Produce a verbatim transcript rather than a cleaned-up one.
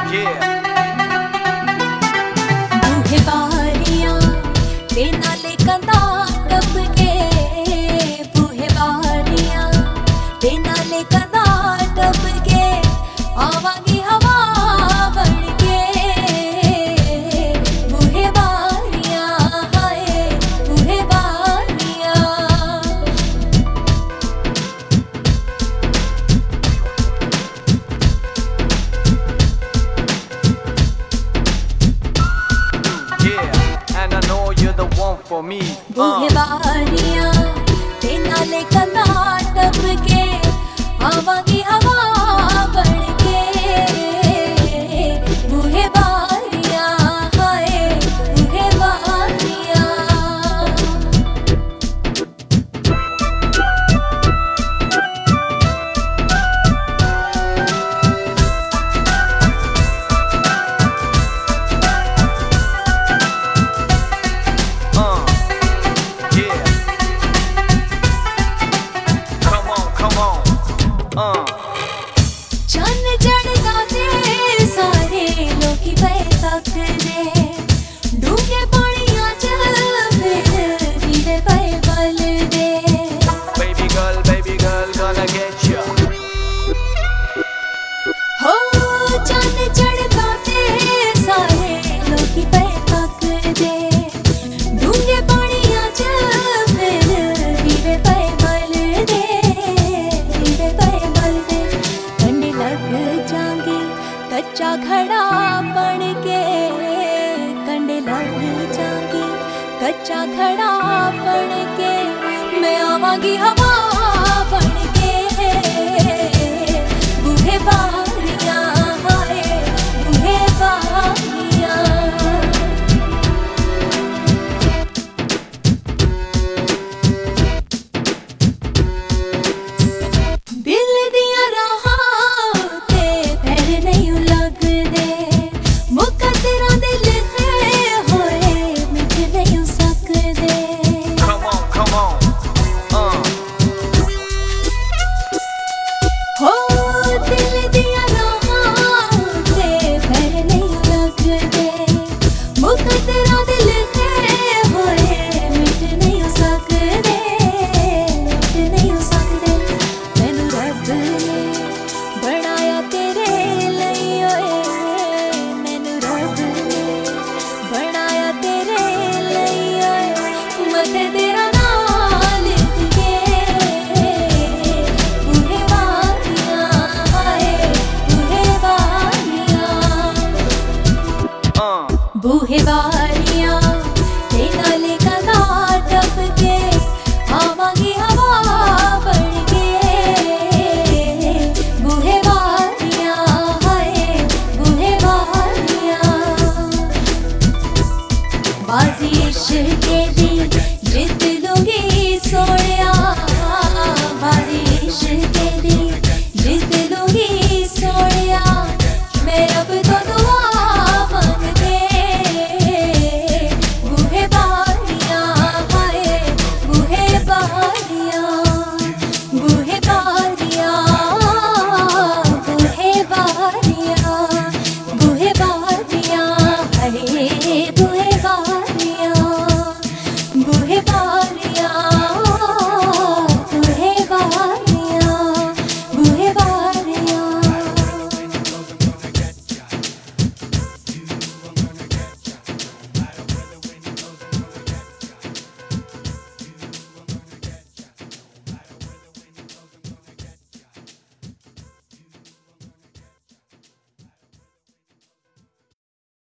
बूहे बारियां ते नाले कंधा टप के, बूहे बारियां ते नाले कंधा टप के, आवांगी हवा बन के। बूहे बारियां हाय बूहे बारियां, for me. बूहे बारियां ते नाले कंधा टप के, आवांगी हवा बन के। बूहे बारियां हाय बूहे बारियां, चन्न चढ़दा ते सारे लोकी पे तकदे, डूंगे पानियां च फिर हीरे पे बलदे। Baby girl, baby girl, gonna get you. हो चन्न चढ़दा ते सारे लोकी पे तकदे, डूंगे पानियां च फिर हीरे पे बलदे, हीरे पे बलदे। कंडे लग जाएंगे कच्चा घड़ा बन के, कंडे लग जाएंगे कच्चा घड़ा बन के, मैं आवांगी हवा बन के। बूहे बारियां